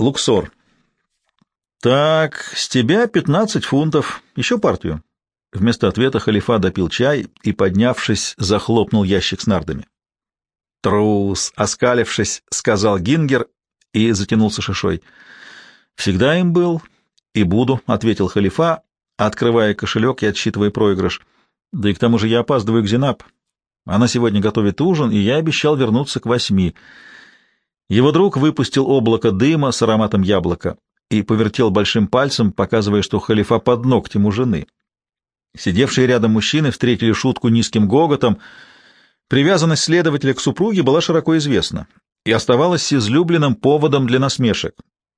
Луксор. «Так, с тебя 15 фунтов. Еще партию». Вместо ответа халифа допил чай и, поднявшись, захлопнул ящик с нардами. «Трус!» — оскалившись, сказал Гингер и затянулся шишой. «Всегда им был и буду», — ответил халифа, открывая кошелек и отсчитывая проигрыш. «Да и к тому же я опаздываю к Зинаб. Она сегодня готовит ужин, и я обещал вернуться к 8. Его друг выпустил облако дыма с ароматом яблока и повертел большим пальцем, показывая, что халифа под ногтем у жены. Сидевшие рядом мужчины встретили шутку низким гоготом. Привязанность следователя к супруге была широко известна и оставалась излюбленным поводом для насмешек.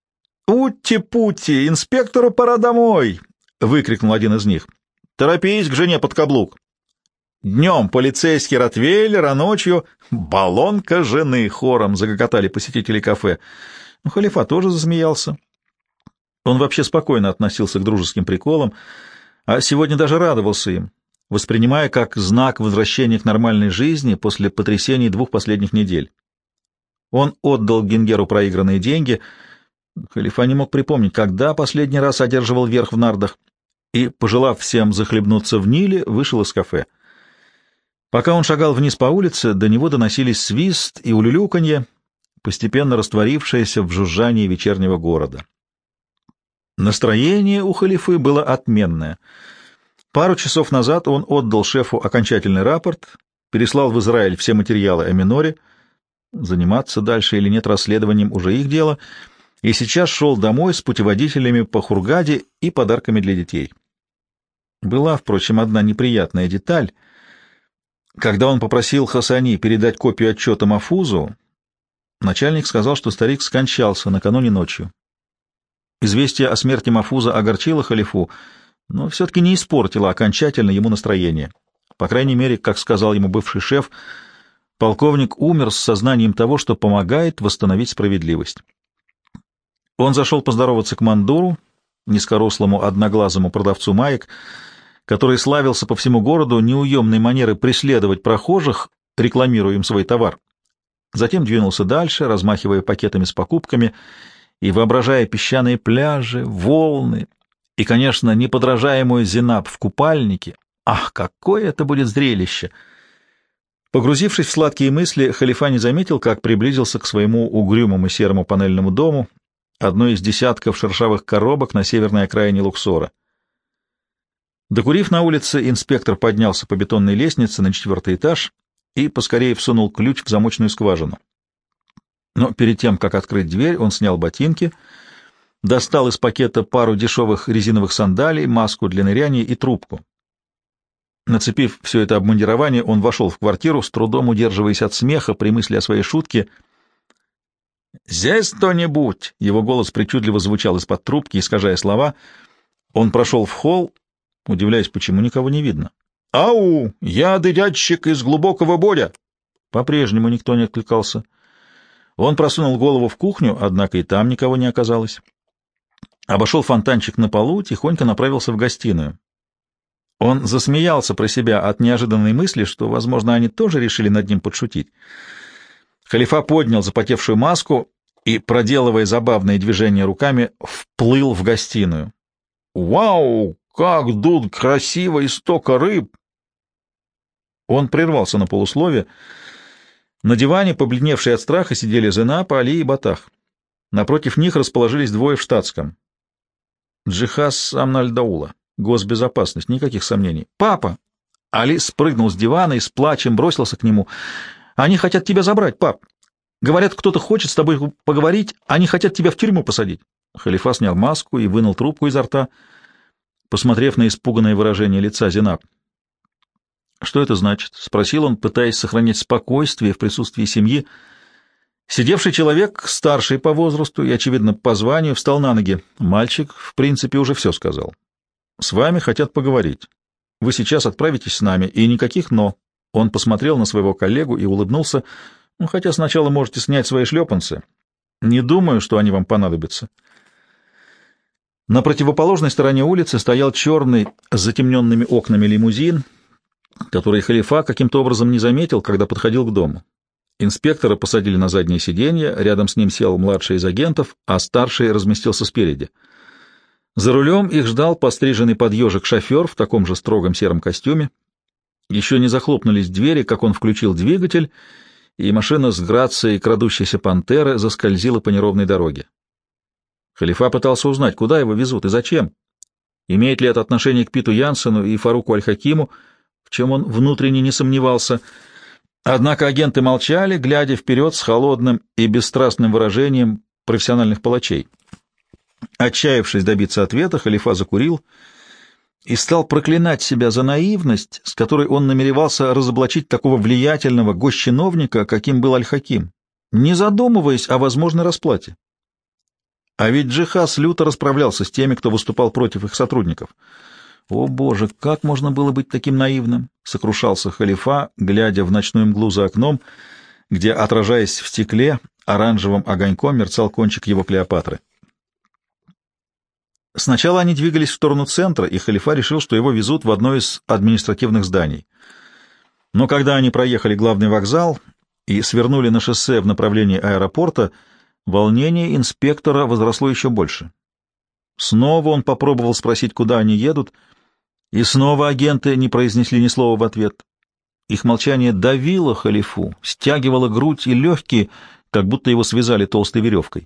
«Ути-пути! Инспектору пора домой!» — выкрикнул один из них. «Торопись к жене под каблук!» «Днем полицейский ротвейлер, а ночью баллонка жены!» — хором загоготали посетители кафе. Халифа тоже засмеялся. Он вообще спокойно относился к дружеским приколам, а сегодня даже радовался им, воспринимая как знак возвращения к нормальной жизни после потрясений 2 последних недель. Он отдал Гингеру проигранные деньги. Халифа не мог припомнить, когда последний раз одерживал верх в нардах, и, пожелав всем захлебнуться в Ниле, вышел из кафе. Пока он шагал вниз по улице, до него доносились свист и улюлюканье, постепенно растворившееся в жужжании вечернего города. Настроение у халифы было отменное. Пару часов назад он отдал шефу окончательный рапорт, переслал в Израиль все материалы о Миноре, заниматься дальше или нет расследованием уже их дело, и сейчас шел домой с путеводителями по Хургаде и подарками для детей. Была, впрочем, одна неприятная деталь. Когда он попросил Хасани передать копию отчета Мафузу, начальник сказал, что старик скончался накануне ночью. Известие о смерти Мафуза огорчило халифу, но все-таки не испортило окончательно ему настроение. По крайней мере, как сказал ему бывший шеф, полковник умер с сознанием того, что помогает восстановить справедливость. Он зашел поздороваться к Мандуру, низкорослому одноглазому продавцу маек, который славился по всему городу неуемной манерой преследовать прохожих, рекламируя им свой товар. Затем двинулся дальше, размахивая пакетами с покупками и воображая песчаные пляжи, волны и, конечно, неподражаемую Зинаб в купальнике. Ах, какое это будет зрелище! Погрузившись в сладкие мысли, халифа не заметил, как приблизился к своему угрюмому серому панельному дому, одной из десятков шершавых коробок на северной окраине Луксора. Докурив на улице, инспектор поднялся по бетонной лестнице на 4-й этаж и поскорее всунул ключ в замочную скважину. Но перед тем, как открыть дверь, он снял ботинки, достал из пакета пару дешевых резиновых сандалий, маску для ныряния и трубку. Нацепив все это обмундирование, он вошел в квартиру, с трудом удерживаясь от смеха при мысли о своей шутке. «Здесь кто-нибудь?» — его голос причудливо звучал из-под трубки, искажая слова. Он прошел в холл, удивляясь, почему никого не видно. «Ау! Я дырядчик из глубокого боя!» По-прежнему никто не откликался. Он просунул голову в кухню, однако и там никого не оказалось. Обошел фонтанчик на полу, тихонько направился в гостиную. Он засмеялся про себя от неожиданной мысли, что, возможно, они тоже решили над ним подшутить. Халифа поднял запотевшую маску и, проделывая забавные движения руками, вплыл в гостиную. «Вау! Как тут красиво и столько рыб!» Он прервался на полуслове. На диване, побледневшие от страха, сидели Зинаб, Али и Батах. Напротив них расположились двое в штатском. Джихаз Амнальдаула. Госбезопасность, никаких сомнений. «Папа!» Али спрыгнул с дивана и с плачем бросился к нему. «Они хотят тебя забрать, пап! Говорят, кто-то хочет с тобой поговорить, они хотят тебя в тюрьму посадить!» Халифа снял маску и вынул трубку изо рта, посмотрев на испуганное выражение лица Зинаб. «Что это значит?» — спросил он, пытаясь сохранять спокойствие в присутствии семьи. Сидевший человек, старший по возрасту и, очевидно, по званию, встал на ноги. Мальчик, в принципе, уже все сказал. «С вами хотят поговорить. Вы сейчас отправитесь с нами, и никаких «но». Он посмотрел на своего коллегу и улыбнулся. «Хотя сначала можете снять свои шлепанцы. Не думаю, что они вам понадобятся». На противоположной стороне улицы стоял черный с затемненными окнами лимузин, который халифа каким-то образом не заметил, когда подходил к дому. Инспектора посадили на заднее сиденье, рядом с ним сел младший из агентов, а старший разместился спереди. За рулем их ждал постриженный под ежик шофер в таком же строгом сером костюме. Еще не захлопнулись двери, как он включил двигатель, и машина с грацией крадущейся пантеры заскользила по неровной дороге. Халифа пытался узнать, куда его везут и зачем. Имеет ли это отношение к Питу Янсену и Фаруку Аль-Хакиму, в чем он внутренне не сомневался. Однако агенты молчали, глядя вперед с холодным и бесстрастным выражением профессиональных палачей. Отчаявшись добиться ответа, Халифа закурил и стал проклинать себя за наивность, с которой он намеревался разоблачить такого влиятельного госчиновника, каким был Аль-Хаким, не задумываясь о возможной расплате. А ведь Джихаз люто расправлялся с теми, кто выступал против их сотрудников. «О, Боже, как можно было быть таким наивным?» — сокрушался Халифа, глядя в ночную мглу за окном, где, отражаясь в стекле, оранжевым огоньком мерцал кончик его Клеопатры. Сначала они двигались в сторону центра, и Халифа решил, что его везут в одно из административных зданий. Но когда они проехали главный вокзал и свернули на шоссе в направлении аэропорта, волнение инспектора возросло еще больше. Снова он попробовал спросить, куда они едут, и снова агенты не произнесли ни слова в ответ. Их молчание давило Халифу, стягивало грудь и легкие, как будто его связали толстой веревкой.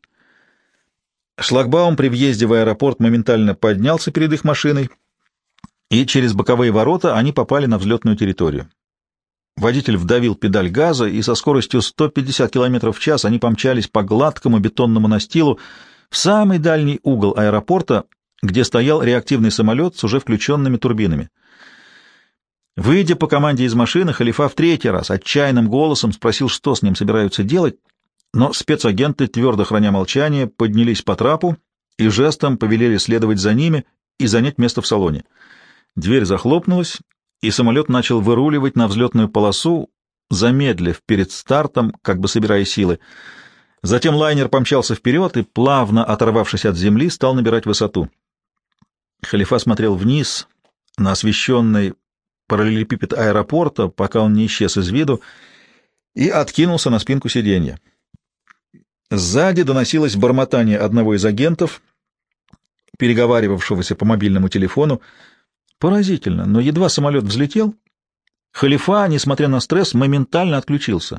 Шлагбаум при въезде в аэропорт моментально поднялся перед их машиной, и через боковые ворота они попали на взлетную территорию. Водитель вдавил педаль газа, и со скоростью 150 км в час они помчались по гладкому бетонному настилу в самый дальний угол аэропорта, где стоял реактивный самолет с уже включенными турбинами. Выйдя по команде из машины, Халифа в третий раз отчаянным голосом спросил, что с ним собираются делать, но спецагенты, твердо храня молчание, поднялись по трапу и жестом повелели следовать за ними и занять место в салоне. Дверь захлопнулась, и самолет начал выруливать на взлетную полосу, замедлив перед стартом, как бы собирая силы. Затем лайнер помчался вперед и, плавно оторвавшись от земли, стал набирать высоту. Халифа смотрел вниз на освещенный параллелепипед аэропорта, пока он не исчез из виду, и откинулся на спинку сиденья. Сзади доносилось бормотание одного из агентов, переговаривавшегося по мобильному телефону. Поразительно, но едва самолет взлетел, Халифа, несмотря на стресс, моментально отключился.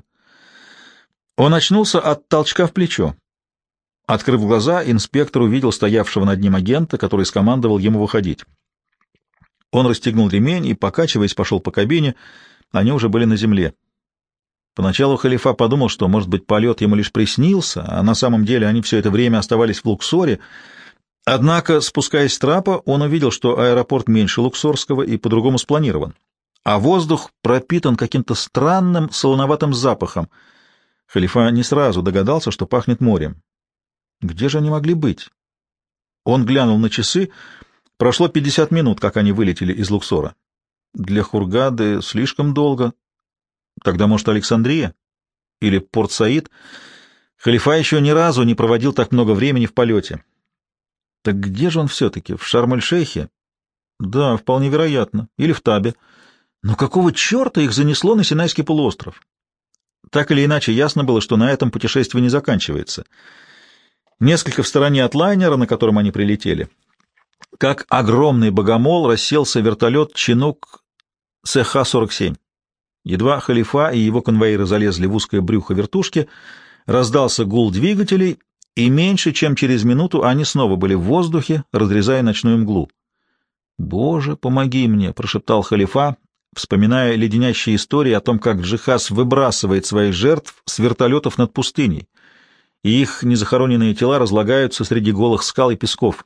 Он очнулся от толчка в плечо. Открыв глаза, инспектор увидел стоявшего над ним агента, который скомандовал ему выходить. Он расстегнул ремень и, покачиваясь, пошел по кабине. Они уже были на земле. Поначалу Халифа подумал, что, может быть, полет ему лишь приснился, а на самом деле они все это время оставались в Луксоре. Однако, спускаясь с трапа, он увидел, что аэропорт меньше Луксорского и по-другому спланирован, а воздух пропитан каким-то странным солоноватым запахом. Халифа не сразу догадался, что пахнет морем. Где же они могли быть? Он глянул на часы. Прошло 50 минут, как они вылетели из Луксора. Для Хургады слишком долго. Тогда, может, Александрия? Или Порт-Саид? Халифа еще ни разу не проводил так много времени в полете. Так где же он все-таки? В Шарм-эль-Шейхе? Да, вполне вероятно. Или в Табе. Но какого черта их занесло на Синайский полуостров? Так или иначе, ясно было, что на этом путешествие не заканчивается. Несколько в стороне от лайнера, на котором они прилетели, как огромный богомол, расселся вертолет «Чинук» СХ-47. Едва Халифа и его конвоиры залезли в узкое брюхо вертушки, раздался гул двигателей, и меньше чем через минуту они снова были в воздухе, разрезая ночную мглу. «Боже, помоги мне!» — прошептал Халифа, вспоминая леденящие истории о том, как Джихаз выбрасывает своих жертв с вертолетов над пустыней, и их незахороненные тела разлагаются среди голых скал и песков.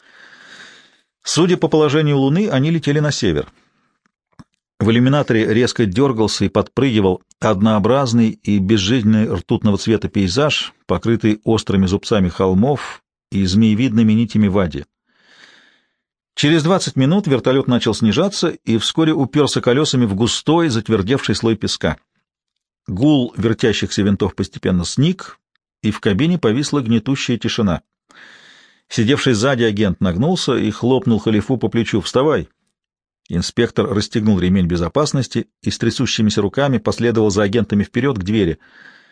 Судя по положению Луны, они летели на север. В иллюминаторе резко дергался и подпрыгивал однообразный и безжизненный ртутного цвета пейзаж, покрытый острыми зубцами холмов и змеевидными нитями вади. Через 20 минут вертолет начал снижаться и вскоре уперся колесами в густой, затвердевший слой песка. Гул вертящихся винтов постепенно сник, и в кабине повисла гнетущая тишина. Сидевший сзади агент нагнулся и хлопнул Халифу по плечу. «Вставай!» Инспектор расстегнул ремень безопасности и с трясущимися руками последовал за агентами вперед к двери.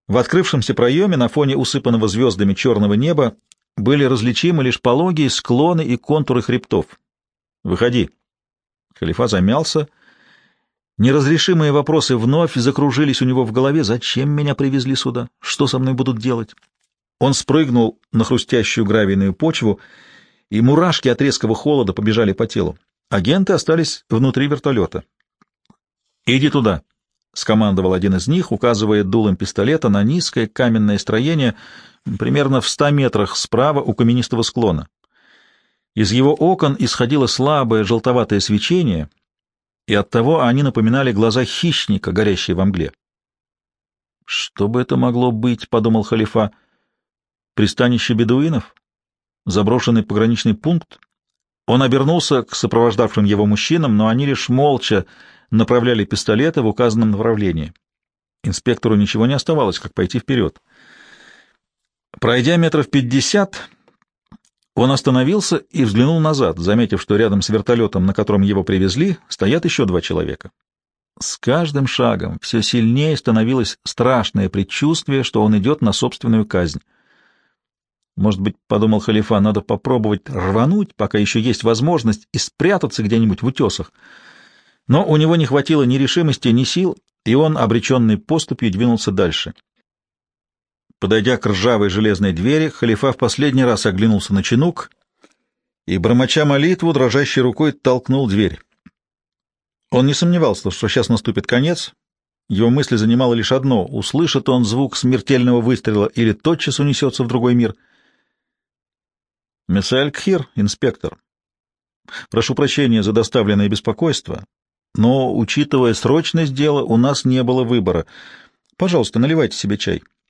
В открывшемся проеме на фоне усыпанного звездами черного неба были различимы лишь пологие склоны и контуры хребтов. «Выходи». Халифа замялся. Неразрешимые вопросы вновь закружились у него в голове. «Зачем меня привезли сюда? Что со мной будут делать?» Он спрыгнул на хрустящую гравийную почву, и мурашки от резкого холода побежали по телу. Агенты остались внутри вертолета. «Иди туда», — скомандовал один из них, указывая дулом пистолета на низкое каменное строение примерно в 100 метрах справа у каменистого склона. Из его окон исходило слабое желтоватое свечение, и оттого они напоминали глаза хищника, горящие во мгле. «Что бы это могло быть?» — подумал Халифа. «Пристанище бедуинов? Заброшенный пограничный пункт?» Он обернулся к сопровождавшим его мужчинам, но они лишь молча направляли пистолеты в указанном направлении. Инспектору ничего не оставалось, как пойти вперед. Пройдя метров 50, он остановился и взглянул назад, заметив, что рядом с вертолетом, на котором его привезли, стоят еще 2 человека. С каждым шагом все сильнее становилось страшное предчувствие, что он идет на собственную казнь. Может быть, — подумал Халифа, — надо попробовать рвануть, пока еще есть возможность, и спрятаться где-нибудь в утесах. Но у него не хватило ни решимости, ни сил, и он, обреченный поступью, двинулся дальше. Подойдя к ржавой железной двери, Халифа в последний раз оглянулся на чинук и, бормоча молитву, дрожащей рукой толкнул дверь. Он не сомневался, что сейчас наступит конец. Его мысли занимало лишь одно — услышит он звук смертельного выстрела или тотчас унесется в другой мир. «Месье Аль-Кхир, инспектор, прошу прощения за доставленное беспокойство, но, учитывая срочность дела, у нас не было выбора. Пожалуйста, наливайте себе чай».